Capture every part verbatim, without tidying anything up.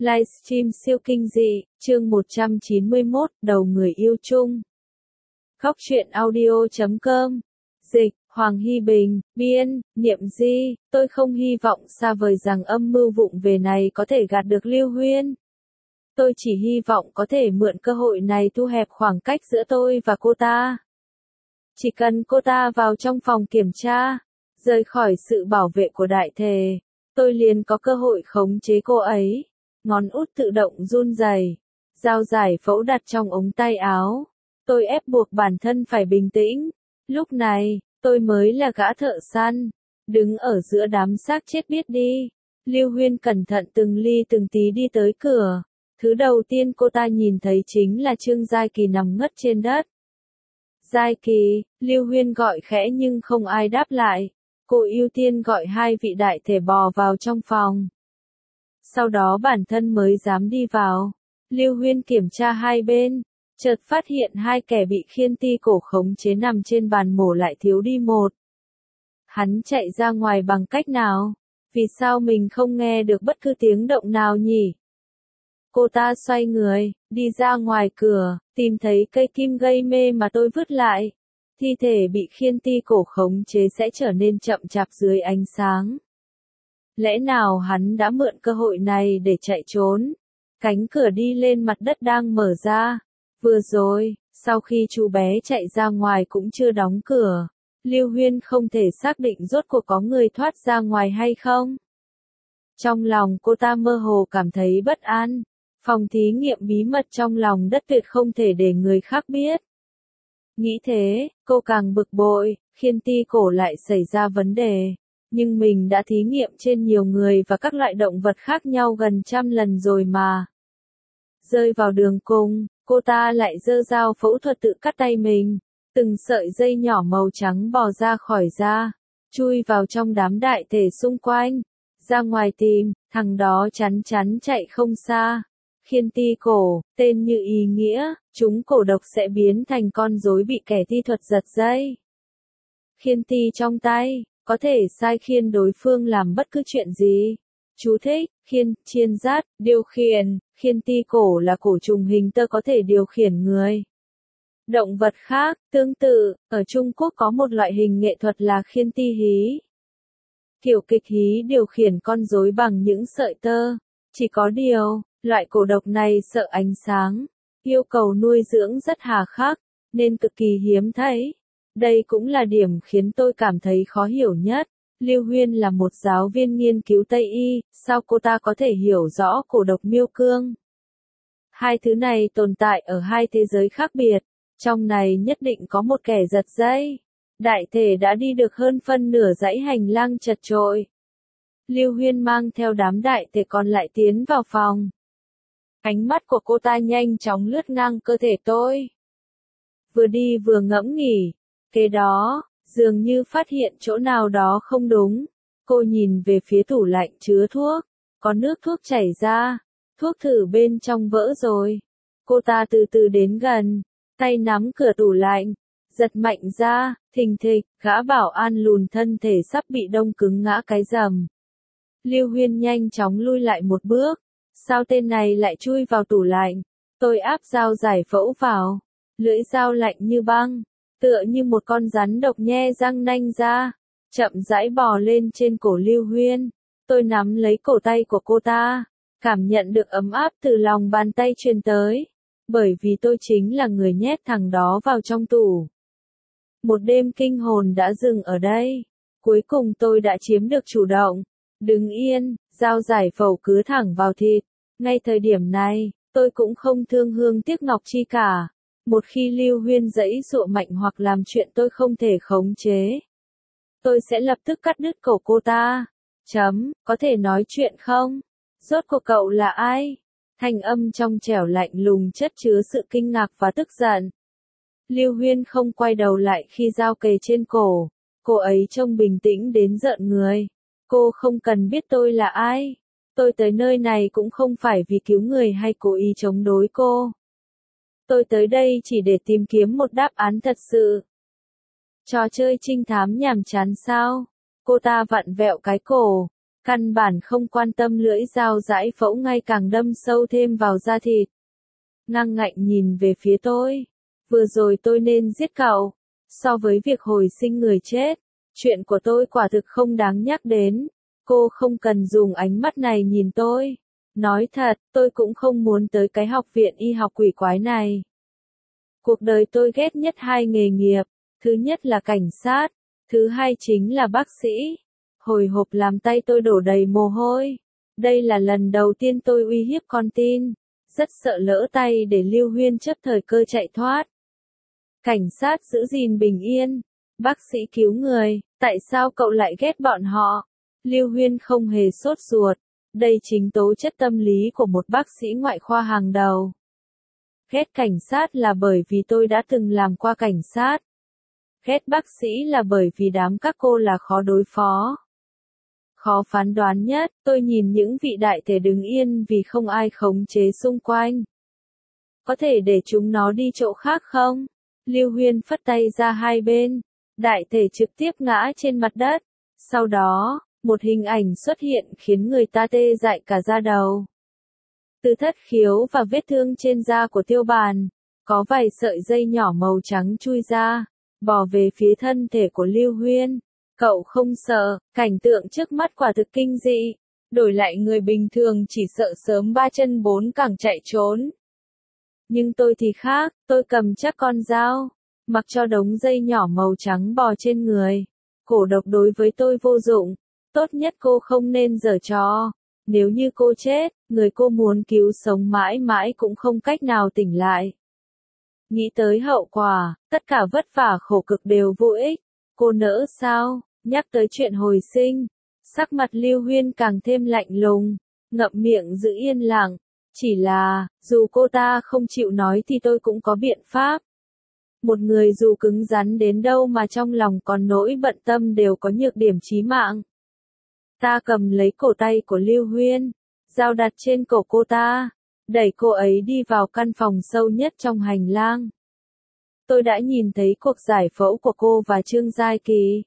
Livestream siêu kinh dị, chương một trăm chín mươi mốt, đầu người yêu chung. Khóc chuyện audio chấm com. Dịch, Hoàng Hy Bình, biên, Niệm Di, tôi không hy vọng xa vời rằng âm mưu vụng về này có thể gạt được Lưu Huyên. Tôi chỉ hy vọng có thể mượn cơ hội này thu hẹp khoảng cách giữa tôi và cô ta. Chỉ cần cô ta vào trong phòng kiểm tra, rời khỏi sự bảo vệ của đại thể, tôi liền có cơ hội khống chế cô ấy. Ngón út tự động run rẩy, dao giải phẫu đặt trong ống tay áo. Tôi ép buộc bản thân phải bình tĩnh. Lúc này, tôi mới là gã thợ săn, đứng ở giữa đám xác chết biết đi. Lưu Huyên cẩn thận từng ly từng tí đi tới cửa. Thứ đầu tiên cô ta nhìn thấy chính là Trương Giai Kỳ nằm ngất trên đất. Giai Kỳ, Lưu Huyên gọi khẽ nhưng không ai đáp lại. Cô ưu tiên gọi hai vị đại thể bò vào trong phòng. Sau đó bản thân mới dám đi vào. Lưu Huyên kiểm tra hai bên, chợt phát hiện hai kẻ bị khiên ti cổ khống chế nằm trên bàn mổ lại thiếu đi một. Hắn chạy ra ngoài bằng cách nào? Vì sao mình không nghe được bất cứ tiếng động nào nhỉ? Cô ta xoay người, đi ra ngoài cửa, tìm thấy cây kim gây mê mà tôi vứt lại. Thi thể bị khiên ti cổ khống chế sẽ trở nên chậm chạp dưới ánh sáng. Lẽ nào hắn đã mượn cơ hội này để chạy trốn? Cánh cửa đi lên mặt đất đang mở ra. Vừa rồi, sau khi chú bé chạy ra ngoài cũng chưa đóng cửa. Lưu Huyên không thể xác định rốt cuộc có người thoát ra ngoài hay không. Trong lòng cô ta mơ hồ cảm thấy bất an. Phòng thí nghiệm bí mật trong lòng đất tuyệt không thể để người khác biết. Nghĩ thế, cô càng bực bội, khiên ti cổ lại xảy ra vấn đề. Nhưng mình đã thí nghiệm trên nhiều người và các loại động vật khác nhau gần trăm lần rồi mà. Rơi vào đường cùng, cô ta lại giơ dao phẫu thuật tự cắt tay mình. Từng sợi dây nhỏ màu trắng bò ra khỏi da, chui vào trong đám đại thể xung quanh. Ra ngoài tìm, thằng đó chắn chắn chạy không xa. Khiên ti cổ, tên như ý nghĩa, chúng cổ độc sẽ biến thành con rối bị kẻ thi thuật giật dây. Khiên ti trong tay, có thể sai khiên đối phương làm bất cứ chuyện gì. Chú thích, khiên, chiên dát, điều khiển, khiên ti cổ là cổ trùng hình tơ có thể điều khiển người. Động vật khác, tương tự, ở Trung Quốc có một loại hình nghệ thuật là khiên ti hí. Kiểu kịch hí điều khiển con rối bằng những sợi tơ. Chỉ có điều, loại cổ độc này sợ ánh sáng, yêu cầu nuôi dưỡng rất hà khắc, nên cực kỳ hiếm thấy. Đây cũng là điểm khiến tôi cảm thấy khó hiểu nhất. Lưu Huyên là một giáo viên nghiên cứu Tây Y, sao cô ta có thể hiểu rõ cổ độc miêu cương? Hai thứ này tồn tại ở hai thế giới khác biệt, trong này nhất định có một kẻ giật dây. Đại thể đã đi được hơn phân nửa dãy hành lang chật chội. Lưu Huyên mang theo đám đại thể còn lại tiến vào phòng. Ánh mắt của cô ta nhanh chóng lướt ngang cơ thể tôi. Vừa đi vừa ngẫm nghĩ. Kế đó, dường như phát hiện chỗ nào đó không đúng. Cô nhìn về phía tủ lạnh chứa thuốc. Có nước thuốc chảy ra. Thuốc thử bên trong vỡ rồi. Cô ta từ từ đến gần. Tay nắm cửa tủ lạnh. Giật mạnh ra, thình thịch, gã bảo an lùn thân thể sắp bị đông cứng ngã cái rầm. Lưu Huyên nhanh chóng lui lại một bước. Sao tên này lại chui vào tủ lạnh? Tôi áp dao giải phẫu vào. Lưỡi dao lạnh như băng. Tựa như một con rắn độc nhe răng nanh ra. Chậm rãi bò lên trên cổ Lưu Huyên. Tôi nắm lấy cổ tay của cô ta. Cảm nhận được ấm áp từ lòng bàn tay truyền tới. Bởi vì tôi chính là người nhét thằng đó vào trong tủ. Một đêm kinh hồn đã dừng ở đây. Cuối cùng tôi đã chiếm được chủ động. Đứng yên, dao giải phẫu cứ thẳng vào thịt. Ngay thời điểm này, tôi cũng không thương hương tiếc ngọc chi cả. Một khi Lưu Huyên giãy giụa mạnh hoặc làm chuyện tôi không thể khống chế, tôi sẽ lập tức cắt đứt cổ cô ta. Chấm, có thể nói chuyện không? Rốt cuộc cậu là ai? Thanh âm trong trẻo lạnh lùng chất chứa sự kinh ngạc và tức giận. Lưu Huyên không quay đầu lại khi dao kề trên cổ. Cô ấy trông bình tĩnh đến rợn người. Cô không cần biết tôi là ai. Tôi tới nơi này cũng không phải vì cứu người hay cố ý chống đối cô. Tôi tới đây chỉ để tìm kiếm một đáp án thật sự. Trò chơi trinh thám nhàm chán sao? Cô ta vặn vẹo cái cổ. Căn bản không quan tâm lưỡi dao giải phẫu ngay càng đâm sâu thêm vào da thịt. Ngang ngạnh nhìn về phía tôi. Vừa rồi tôi nên giết cậu. So với việc hồi sinh người chết, chuyện của tôi quả thực không đáng nhắc đến. Cô không cần dùng ánh mắt này nhìn tôi. Nói thật, tôi cũng không muốn tới cái học viện y học quỷ quái này. Cuộc đời tôi ghét nhất hai nghề nghiệp. Thứ nhất là cảnh sát. Thứ hai chính là bác sĩ. Hồi hộp làm tay tôi đổ đầy mồ hôi. Đây là lần đầu tiên tôi uy hiếp con tin. Rất sợ lỡ tay để Lưu Huyên chấp thời cơ chạy thoát. Cảnh sát giữ gìn bình yên. Bác sĩ cứu người. Tại sao cậu lại ghét bọn họ? Lưu Huyên không hề sốt ruột. Đây chính tố chất tâm lý của một bác sĩ ngoại khoa hàng đầu. Ghét cảnh sát là bởi vì tôi đã từng làm qua cảnh sát. Ghét bác sĩ là bởi vì đám các cô là khó đối phó. Khó phán đoán nhất, tôi nhìn những vị đại thể đứng yên vì không ai khống chế xung quanh. Có thể để chúng nó đi chỗ khác không? Lưu Huyên phất tay ra hai bên. Đại thể trực tiếp ngã trên mặt đất. Sau đó, một hình ảnh xuất hiện khiến người ta tê dại cả da đầu. Từ thất khiếu và vết thương trên da của Tiêu Bàn, có vài sợi dây nhỏ màu trắng chui ra, bò về phía thân thể của Lưu Huyên. Cậu không sợ, cảnh tượng trước mắt quả thực kinh dị. Đổi lại người bình thường chỉ sợ sớm ba chân bốn cẳng chạy trốn. Nhưng tôi thì khác, tôi cầm chắc con dao, mặc cho đống dây nhỏ màu trắng bò trên người. Cổ độc đối với tôi vô dụng, tốt nhất cô không nên giở trò. Nếu như cô chết, người cô muốn cứu sống mãi mãi cũng không cách nào tỉnh lại. Nghĩ tới hậu quả, tất cả vất vả khổ cực đều vô ích. Cô nỡ sao? Nhắc tới chuyện hồi sinh, sắc mặt Lưu Huyên càng thêm lạnh lùng, ngậm miệng giữ yên lặng. Chỉ là, dù cô ta không chịu nói thì tôi cũng có biện pháp. Một người dù cứng rắn đến đâu mà trong lòng còn nỗi bận tâm đều có nhược điểm chí mạng. Ta cầm lấy cổ tay của Lưu Huyên, dao đặt trên cổ cô ta, đẩy cô ấy đi vào căn phòng sâu nhất trong hành lang. Tôi đã nhìn thấy cuộc giải phẫu của cô và Trương Giai Kỳ.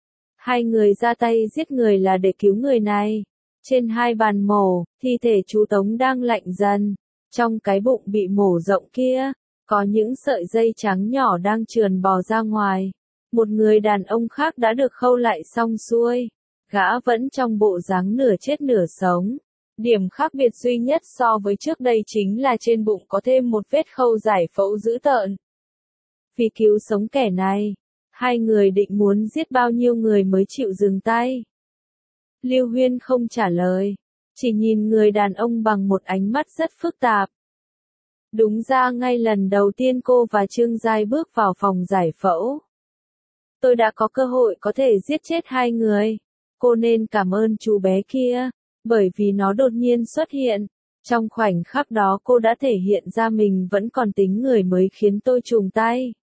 Hai người ra tay giết người là để cứu người này. Trên hai bàn mổ, thi thể chú Tống đang lạnh dần. Trong cái bụng bị mổ rộng kia, có những sợi dây trắng nhỏ đang trườn bò ra ngoài. Một người đàn ông khác đã được khâu lại xong xuôi. Gã vẫn trong bộ dáng nửa chết nửa sống. Điểm khác biệt duy nhất so với trước đây chính là trên bụng có thêm một vết khâu giải phẫu dữ tợn. Vì cứu sống kẻ này, hai người định muốn giết bao nhiêu người mới chịu dừng tay. Lưu Huyên không trả lời, chỉ nhìn người đàn ông bằng một ánh mắt rất phức tạp. Đúng ra ngay lần đầu tiên cô và Trương Giai bước vào phòng giải phẫu, tôi đã có cơ hội có thể giết chết hai người. Cô nên cảm ơn chú bé kia, bởi vì nó đột nhiên xuất hiện. Trong khoảnh khắc đó cô đã thể hiện ra mình vẫn còn tính người mới khiến tôi trùng tay.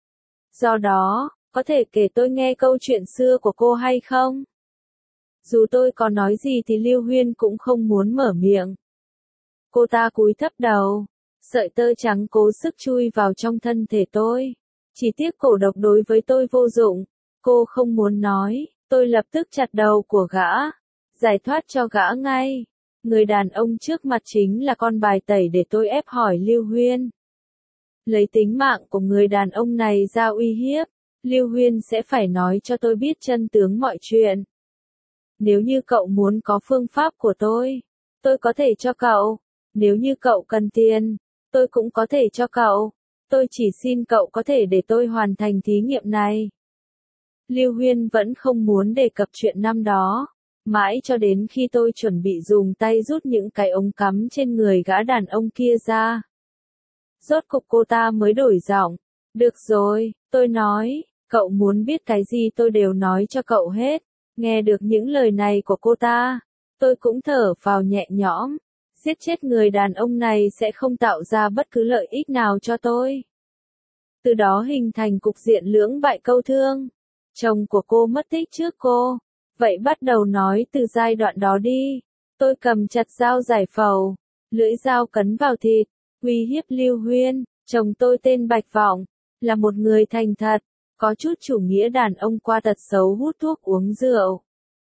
Do đó, có thể kể tôi nghe câu chuyện xưa của cô hay không? Dù tôi có nói gì thì Lưu Huyên cũng không muốn mở miệng. Cô ta cúi thấp đầu, sợi tơ trắng cố sức chui vào trong thân thể tôi. Chỉ tiếc cổ độc đối với tôi vô dụng. Cô không muốn nói, tôi lập tức chặt đầu của gã, giải thoát cho gã ngay. Người đàn ông trước mặt chính là con bài tẩy để tôi ép hỏi Lưu Huyên. Lấy tính mạng của người đàn ông này ra uy hiếp, Lưu Huyên sẽ phải nói cho tôi biết chân tướng mọi chuyện. Nếu như cậu muốn có phương pháp của tôi, tôi có thể cho cậu. Nếu như cậu cần tiền, tôi cũng có thể cho cậu. Tôi chỉ xin cậu có thể để tôi hoàn thành thí nghiệm này. Lưu Huyên vẫn không muốn đề cập chuyện năm đó, mãi cho đến khi tôi chuẩn bị dùng tay rút những cái ống cắm trên người gã đàn ông kia ra. Rốt cục cô ta mới đổi giọng. Được rồi, tôi nói, cậu muốn biết cái gì tôi đều nói cho cậu hết. Nghe được những lời này của cô ta, tôi cũng thở phào nhẹ nhõm. Giết chết người đàn ông này sẽ không tạo ra bất cứ lợi ích nào cho tôi. Từ đó hình thành cục diện lưỡng bại câu thương. Chồng của cô mất tích trước cô. Vậy bắt đầu nói từ giai đoạn đó đi. Tôi cầm chặt dao giải phẫu, lưỡi dao cấn vào thịt, uy hiếp Lưu Huyên. Chồng tôi tên Bạch Vọng, là một người thành thật, có chút chủ nghĩa đàn ông qua tật xấu hút thuốc uống rượu.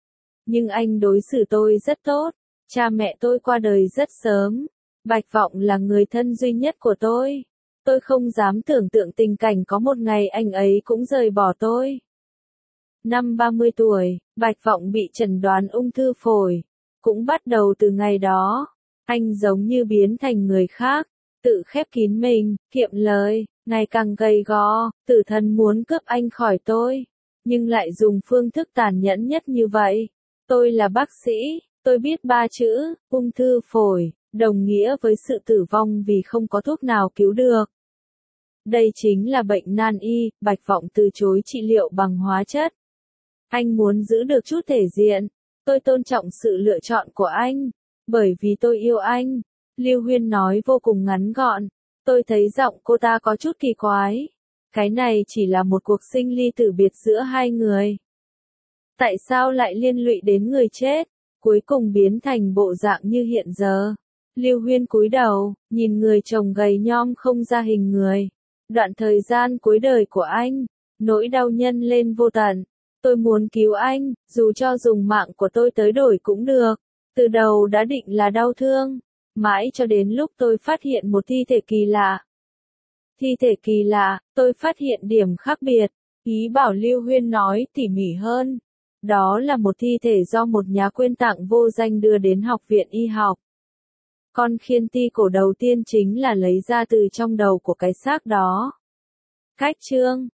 nhưng anh đối xử tôi rất tốt. Cha mẹ tôi qua đời rất sớm. Bạch Vọng là người thân duy nhất của tôi. Tôi không dám tưởng tượng tình cảnh có một ngày anh ấy cũng rời bỏ tôi. Năm ba mươi tuổi, Bạch Vọng bị chẩn đoán ung thư phổi. Cũng bắt đầu từ ngày đó, anh giống như biến thành người khác, tự khép kín mình, kiệm lời, ngày càng gầy gò, tử thần muốn cướp anh khỏi tôi, nhưng lại dùng phương thức tàn nhẫn nhất như vậy. Tôi là bác sĩ, tôi biết ba chữ, ung thư phổi, đồng nghĩa với sự tử vong vì không có thuốc nào cứu được. Đây chính là bệnh nan y, Bạch Vọng từ chối trị liệu bằng hóa chất. Anh muốn giữ được chút thể diện. Tôi tôn trọng sự lựa chọn của anh, bởi vì tôi yêu anh. Lưu Huyên nói vô cùng ngắn gọn. Tôi thấy giọng cô ta có chút kỳ quái. Cái này chỉ là một cuộc sinh ly tử biệt giữa hai người. Tại sao lại liên lụy đến người chết, cuối cùng biến thành bộ dạng như hiện giờ? Lưu Huyên cúi đầu, nhìn người chồng gầy nhom không ra hình người. Đoạn thời gian cuối đời của anh, nỗi đau nhân lên vô tận. Tôi muốn cứu anh, dù cho dùng mạng của tôi tới đổi cũng được. Từ đầu đã định là đau thương, mãi cho đến lúc tôi phát hiện một thi thể kỳ lạ. Thi thể kỳ lạ, tôi phát hiện điểm khác biệt. Ý bảo Lưu Huyên nói tỉ mỉ hơn. Đó là một thi thể do một nhà quyên tặng vô danh đưa đến học viện y học. Con khiên ti cổ đầu tiên chính là lấy ra từ trong đầu của cái xác đó. Cách chương